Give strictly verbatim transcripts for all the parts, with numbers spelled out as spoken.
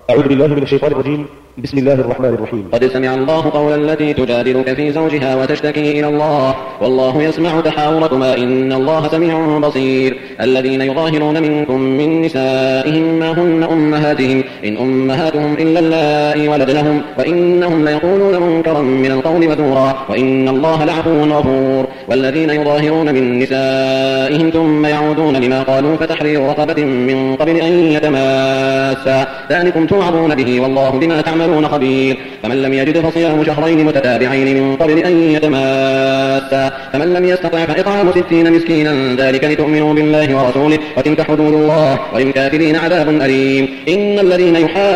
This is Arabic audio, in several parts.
أعوذ بالله من الشيطان الرجيم. بسم الله الرحمن الرحيم. قد سمع الله قول التي تجادلك في زوجها وتشتكي إلى الله والله يسمع تحاوركما إن الله سميع بصير. الذين يظاهرون منكم من نسائهم ما هن أمهاتهم إن أمهاتهم إلا اللائي ولدنهم وإنهم ليقولون منكرا من القول وزورا وإن الله لعفو غفور. والذين يظاهرون من نسائهم ثم يعودون لما قالوا فتحرير رقبة من قبل أن يتماسا ذلكم توعظون به والله بما تعملون خبير. فمن لم يجد فصيام شهرين متتابعين من قبل أن يتماسا فمن لم يستطع فإطعام ستين مسكينا ذلك لتؤمنوا بالله ورسوله وتلك حدود الله وللكافرين عذاب أليم. إن الذين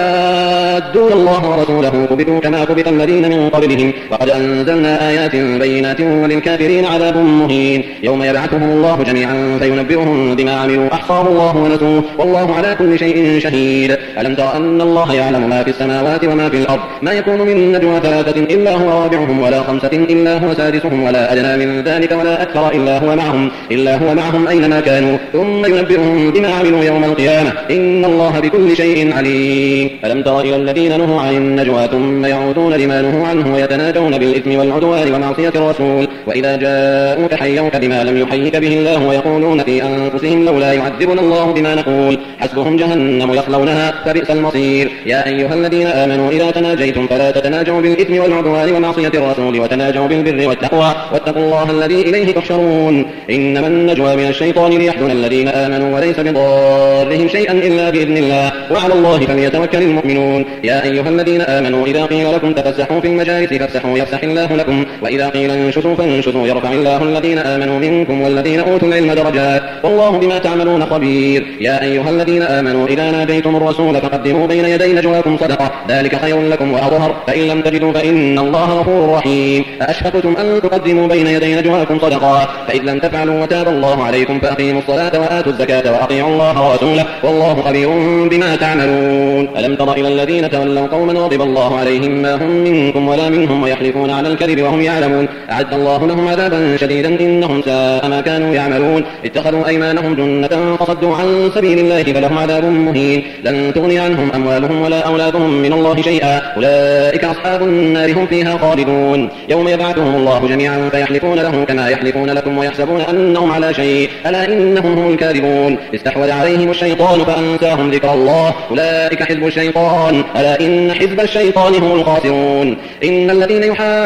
يحادون الله ورسوله كبتوا كما كبت الذين من قبلهم وقد أنزلنا آيات بينات وللكافرين عذاب مهين. يوم يبعثهم الله جميعا فينبئهم بما عملوا أحصاه الله ونسوه والله على كل شيء شهيد. ألم تر أن الله يعلم ما في السماوات وما في الأرض ما يكون من نجوى ثلاثة إلا هو رابعهم ولا خمسة إلا هو سادسهم ولا أدنى من ذلك ولا أكثر إلا هو معهم إلا هو معهم أينما كانوا ثم ينبئهم بما عملوا يوم القيامة إن الله بكل شيء عليم. ألم تر إلى الذين نهوا عن النجوى ثم يعودون لما نهوا عنه ويتناجون بالإثم والعدوان ومعصية الرسول وإذا جاءوك حيوك بما لم يحيك به الله ويقولون في أنفسهم لولا يعذبنا الله بما نقول حسبهم جهنم يصلونها فبئس المصير. يا أيها الذين آمنوا إذا تناجيتم فلا تتناجوا بالإثم والعدوان ومعصية الرسول وتناجوا بالبر والتقوى واتقوا الله الذي إليه تحشرون. إنما النجوى من الشيطان ليحزن الذين آمنوا وليس بضارهم شيئا إلا بإذن الله وعلى الله فليتوكل المؤمنون. يا أيها الذين آمنوا إذا قيل لكم تفسحوا في المجالس فافسحوا يفسح الله لكم وإذا قيل انشزوا فانشزوا يرفع الله الذين آمنوا منكم والذين أوتوا العلم درجات والله بما تعملون خبير. يا أيها الذين آمنوا إذا ناديتم الرسول فقدموا بين يدي نجواكم صدقة ذلك خير لكم وأطهر فإن لم تجدوا فإن الله غفور رحيم. أأشفقتم أن تقدموا بين يدي نجواكم صدقات فإذ لم تفعلوا وتاب الله عليكم فأقيموا الصلاة وآتوا الزكاة وأطيعوا الله ورسوله والله خبير بما تعملون. ألم تر إلى الذين تولوا قوما غضب الله عليهم ما هم منكم ولا منهم ويحلفون على الكذب وهم يعلمون أعد الله لهم عذابا شديدا إنهم ساء ما كانوا يعملون. اتخذوا أيمانهم جنة فصدوا عن سبيل الله فلهم عذاب مهين لن تغني عنهم أموالهم ولا أولادهم من الله شيئا أولئك أصحاب النار هم فيها خالدون. يوم يبعثهم الله جميعا فيحلفون له كما يحلفون لكم ويحسبون أنهم على شيء ألا إنهم هم الكاذبون. استحوذ عليهم الشيطان فأنساهم ذكر الله أولئك حزب الشيطان ألا إن حزب الشيطان هم الخاسرون. إن الذين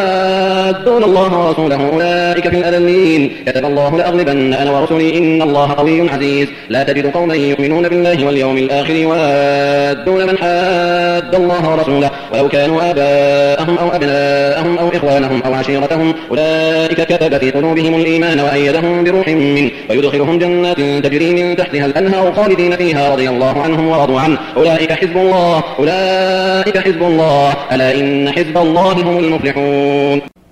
يحادون الله ورسوله أولئك في الأذلين كتب الله لأغلبن أنا ورسلي إن الله قوي عزيز. لا تجد قوما يؤمنون بالله واليوم الآخر يوادون من حاد الله ورسوله ولو كانوا آباءهم أو أبناءهم أو إخوانهم أو عشيرتهم أولئك كتب في قلوبهم الإيمان وأيدهم بروح منه ويدخلهم جنات تجري من تحتها الأنهار خالدين فيها رضي الله عنهم ورضوا عنه أولئك حزب الله أولئك حزب الله ألا إن حزب الله هم المفلحون.